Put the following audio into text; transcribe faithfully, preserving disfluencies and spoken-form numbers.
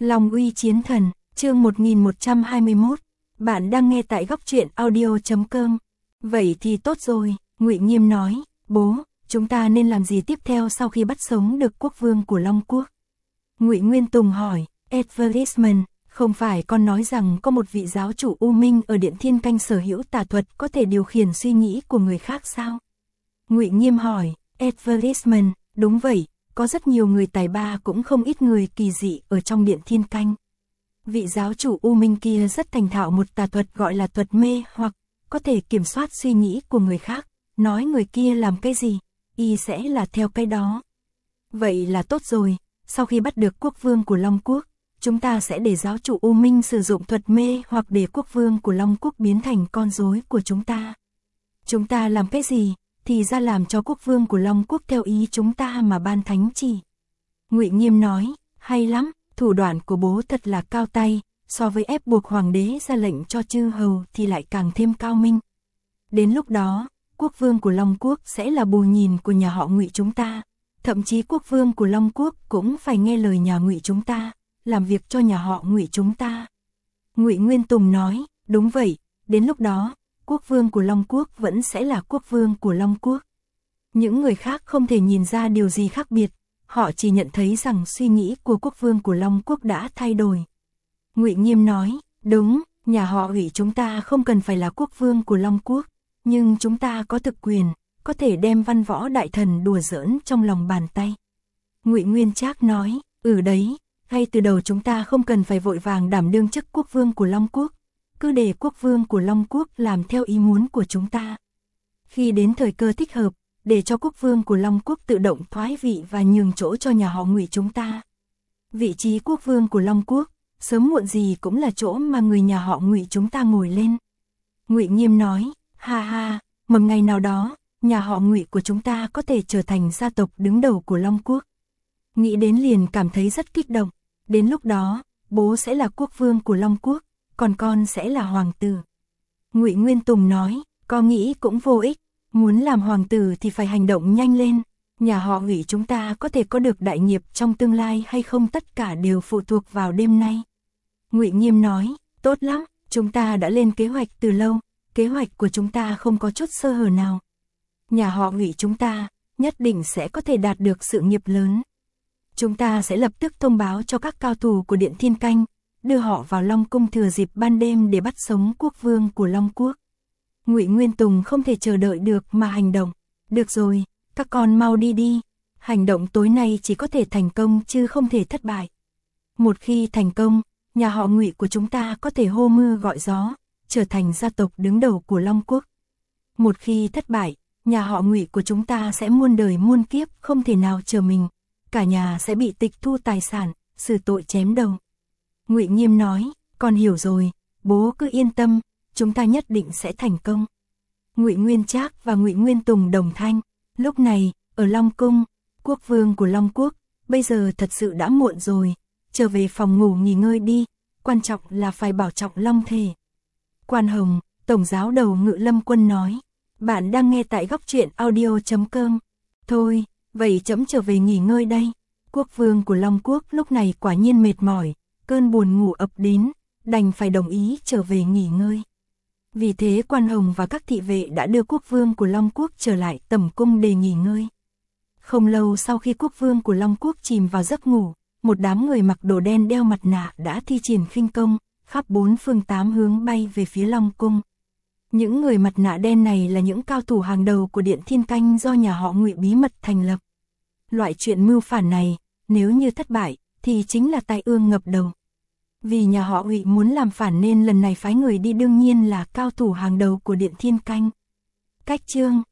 Long uy chiến thần, chương một nghìn một trăm hai mươi mốt. Bạn đang nghe tại góc truyện audio chấm com. Vậy thì tốt rồi, Ngụy Nghiêm nói, bố, chúng ta nên làm gì tiếp theo sau khi bắt sống được quốc vương của Long quốc? Ngụy Nguyên Tùng hỏi, Advertisement, không phải con nói rằng có một vị giáo chủ U Minh ở Điện Thiên Canh sở hữu tà thuật có thể điều khiển suy nghĩ của người khác sao? Ngụy Nghiêm hỏi, Advertisement, đúng vậy, có rất nhiều người tài ba cũng không ít người kỳ dị ở trong Điện Thiên Canh. Vị giáo chủ U Minh kia rất thành thạo một tà thuật gọi là thuật mê hoặc có thể kiểm soát suy nghĩ của người khác, nói người kia làm cái gì, y sẽ là theo cái đó. Vậy là tốt rồi, sau khi bắt được quốc vương của Long quốc, chúng ta sẽ để giáo chủ U Minh sử dụng thuật mê hoặc để quốc vương của Long quốc biến thành con rối của chúng ta. Chúng ta làm cái gì, thì ra làm cho quốc vương của Long quốc theo ý chúng ta mà ban thánh chỉ. Ngụy Nghiêm nói, hay lắm, thủ đoạn của bố thật là cao tay, so với ép buộc hoàng đế ra lệnh cho chư hầu thì lại càng thêm cao minh. Đến lúc đó, quốc vương của Long quốc sẽ là bù nhìn của nhà họ Ngụy chúng ta, thậm chí quốc vương của Long quốc cũng phải nghe lời nhà Ngụy chúng ta, làm việc cho nhà họ Ngụy chúng ta. Ngụy Nguyên Tùng nói, đúng vậy, đến lúc đó, quốc vương của Long quốc vẫn sẽ là quốc vương của Long quốc. Những người khác không thể nhìn ra điều gì khác biệt, họ chỉ nhận thấy rằng suy nghĩ của quốc vương của Long quốc đã thay đổi. Ngụy Nghiêm nói, đúng, nhà họ Ngụy chúng ta không cần phải là quốc vương của Long quốc, nhưng chúng ta có thực quyền, có thể đem văn võ đại thần đùa giỡn trong lòng bàn tay. Ngụy Nguyên Trác nói, ừ đấy, ngay từ đầu chúng ta không cần phải vội vàng đảm đương chức quốc vương của Long quốc, cứ để quốc vương của Long quốc làm theo ý muốn của chúng ta. Khi đến thời cơ thích hợp, để cho quốc vương của Long quốc tự động thoái vị và nhường chỗ cho nhà họ Ngụy chúng ta. Vị trí quốc vương của Long quốc, sớm muộn gì cũng là chỗ mà người nhà họ Ngụy chúng ta ngồi lên. Ngụy Nghiêm nói, ha ha, một ngày nào đó, nhà họ Ngụy của chúng ta có thể trở thành gia tộc đứng đầu của Long quốc. Nghĩ đến liền cảm thấy rất kích động, đến lúc đó, bố sẽ là quốc vương của Long quốc, còn con sẽ là hoàng tử. Ngụy Nguyên Tùng nói, con nghĩ cũng vô ích, muốn làm hoàng tử thì phải hành động nhanh lên, nhà họ Ngụy chúng ta có thể có được đại nghiệp trong tương lai hay không tất cả đều phụ thuộc vào đêm nay. Ngụy Nghiêm nói, tốt lắm, chúng ta đã lên kế hoạch từ lâu, kế hoạch của chúng ta không có chút sơ hở nào. Nhà họ Ngụy chúng ta nhất định sẽ có thể đạt được sự nghiệp lớn. Chúng ta sẽ lập tức thông báo cho các cao thủ của Điện Thiên Canh, đưa họ vào Long cung thừa dịp ban đêm để bắt sống quốc vương của Long quốc. Ngụy Nguyên Tùng không thể chờ đợi được mà hành động. Được rồi, các con mau đi đi. Hành động tối nay chỉ có thể thành công chứ không thể thất bại. Một khi thành công, nhà họ Ngụy của chúng ta có thể hô mưa gọi gió, trở thành gia tộc đứng đầu của Long quốc. Một khi thất bại, nhà họ Ngụy của chúng ta sẽ muôn đời muôn kiếp không thể nào chờ mình, cả nhà sẽ bị tịch thu tài sản, xử tội chém đầu. Ngụy Nghiêm nói, con hiểu rồi, bố cứ yên tâm, chúng ta nhất định sẽ thành công. Ngụy Nguyên Trác và Ngụy Nguyên Tùng đồng thanh. Lúc này, ở Long cung, quốc vương của Long quốc, bây giờ thật sự đã muộn rồi, trở về phòng ngủ nghỉ ngơi đi, quan trọng là phải bảo trọng long thể. Quan Hồng, tổng giáo đầu Ngự Lâm quân nói, bạn đang nghe tại góc truyện audio chấm com. Thôi, vậy trẫm trở về nghỉ ngơi đây. Quốc vương của Long quốc lúc này quả nhiên mệt mỏi, cơn buồn ngủ ập đến, đành phải đồng ý trở về nghỉ ngơi. Vì thế Quan Hồng và các thị vệ đã đưa quốc vương của Long quốc trở lại tẩm cung để nghỉ ngơi. Không lâu sau khi quốc vương của Long quốc chìm vào giấc ngủ, một đám người mặc đồ đen đeo mặt nạ đã thi triển khinh công, khắp bốn phương tám hướng bay về phía Long cung. Những người mặt nạ đen này là những cao thủ hàng đầu của Điện Thiên Canh do nhà họ Ngụy bí mật thành lập. Loại chuyện mưu phản này, nếu như thất bại, thì chính là tai ương ngập đầu. Vì nhà họ Ngụy muốn làm phản nên lần này phái người đi đương nhiên là cao thủ hàng đầu của Điện Thiên Canh. Cách chương